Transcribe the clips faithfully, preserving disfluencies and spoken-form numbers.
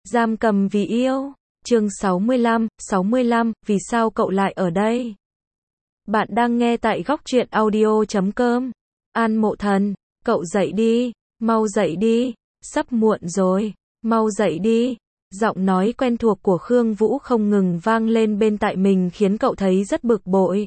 Giam cầm vì yêu. Chương sáu mươi lăm, sáu mươi lăm, vì sao cậu lại ở đây? Bạn đang nghe tại góc truyện audio chấm com. An Mộ Thần, cậu dậy đi, mau dậy đi, sắp muộn rồi, mau dậy đi. Giọng nói quen thuộc của Khương Vũ không ngừng vang lên bên tai mình khiến cậu thấy rất bực bội.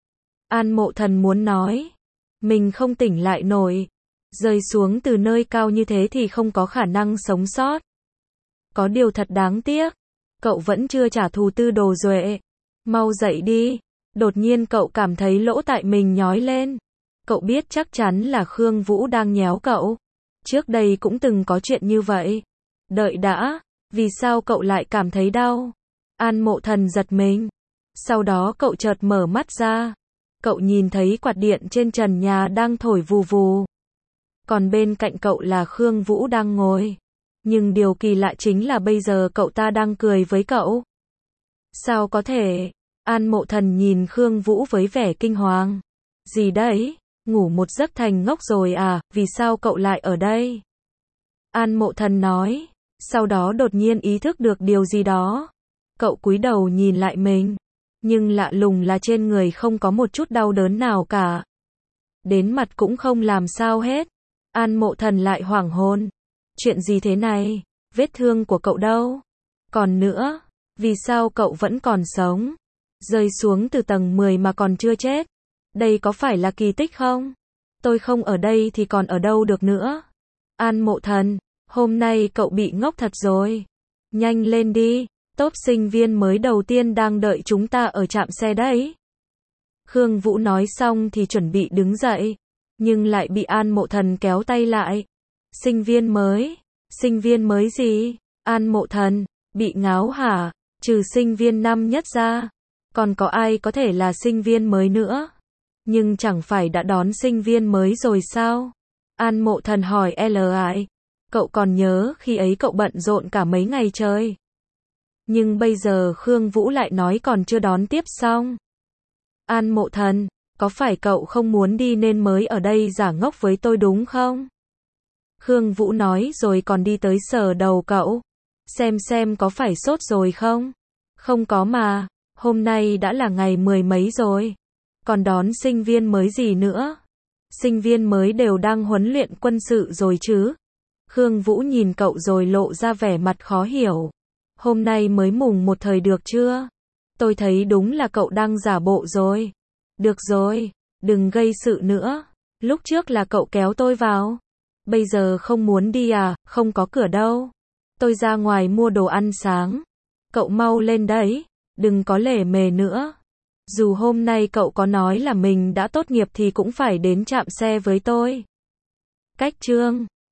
An Mộ Thần muốn nói, mình không tỉnh lại nổi, rơi xuống từ nơi cao như thế thì không có khả năng sống sót. Có điều thật đáng tiếc, cậu vẫn chưa trả thù Tư Đồ Duệ. Mau dậy đi. Đột nhiên cậu cảm thấy lỗ tai mình nhói lên. Cậu biết chắc chắn là Khương Vũ đang nhéo cậu. Trước đây cũng từng có chuyện như vậy. Đợi đã, vì sao cậu lại cảm thấy đau? An Mộ Thần giật mình. Sau đó cậu chợt mở mắt ra. Cậu nhìn thấy quạt điện trên trần nhà đang thổi vù vù. Còn bên cạnh cậu là Khương Vũ đang ngồi. Nhưng điều kỳ lạ chính là bây giờ cậu ta đang cười với cậu. Sao có thể? An Mộ Thần nhìn Khương Vũ với vẻ kinh hoàng. Gì đấy? Ngủ một giấc thành ngốc rồi à? Vì sao cậu lại ở đây? An Mộ Thần nói. Sau đó đột nhiên ý thức được điều gì đó. Cậu cúi đầu nhìn lại mình. Nhưng lạ lùng là trên người không có một chút đau đớn nào cả. Đến mặt cũng không làm sao hết. An Mộ Thần lại hoảng hồn. Chuyện gì thế này? Vết thương của cậu đâu? Còn nữa, vì sao cậu vẫn còn sống? Rơi xuống từ tầng mười mà còn chưa chết. Đây có phải là kỳ tích không? Tôi không ở đây thì còn ở đâu được nữa? An Mộ Thần, hôm nay cậu bị ngốc thật rồi. Nhanh lên đi, tốp sinh viên mới đầu tiên đang đợi chúng ta ở trạm xe đấy. Khương Vũ nói xong thì chuẩn bị đứng dậy, nhưng lại bị An Mộ Thần kéo tay lại. Sinh viên mới? Sinh viên mới gì? An Mộ Thần, bị ngáo hả? Trừ sinh viên năm nhất ra, còn có ai có thể là sinh viên mới nữa? Nhưng chẳng phải đã đón sinh viên mới rồi sao? An Mộ Thần hỏi lại. Cậu còn nhớ khi ấy cậu bận rộn cả mấy ngày trời. Nhưng bây giờ Khương Vũ lại nói còn chưa đón tiếp xong. An Mộ Thần, có phải cậu không muốn đi nên mới ở đây giả ngốc với tôi đúng không? Khương Vũ nói rồi còn đi tới sờ đầu cậu. Xem xem có phải sốt rồi không? Không có mà, hôm nay đã là ngày mười mấy rồi. Còn đón sinh viên mới gì nữa? Sinh viên mới đều đang huấn luyện quân sự rồi chứ? Khương Vũ nhìn cậu rồi lộ ra vẻ mặt khó hiểu. Hôm nay mới mùng một thời được chưa? Tôi thấy đúng là cậu đang giả bộ rồi. Được rồi, đừng gây sự nữa. Lúc trước là cậu kéo tôi vào. Bây giờ không muốn đi à? Không có cửa đâu. Tôi ra ngoài mua đồ ăn sáng. Cậu mau lên đấy, đừng có lề mề nữa. Dù hôm nay cậu có nói là mình đã tốt nghiệp thì cũng phải đến trạm xe với tôi. Cách chương